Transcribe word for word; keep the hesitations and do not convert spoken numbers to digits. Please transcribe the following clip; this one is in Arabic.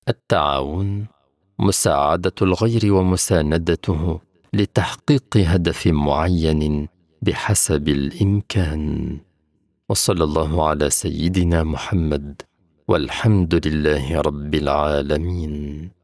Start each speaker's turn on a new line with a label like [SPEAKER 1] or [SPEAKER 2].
[SPEAKER 1] التعاون مساعدة الغير ومساندته لتحقيق هدف معين بحسب الإمكان. وصلى الله على سيدنا محمد، والحمد لله رب العالمين.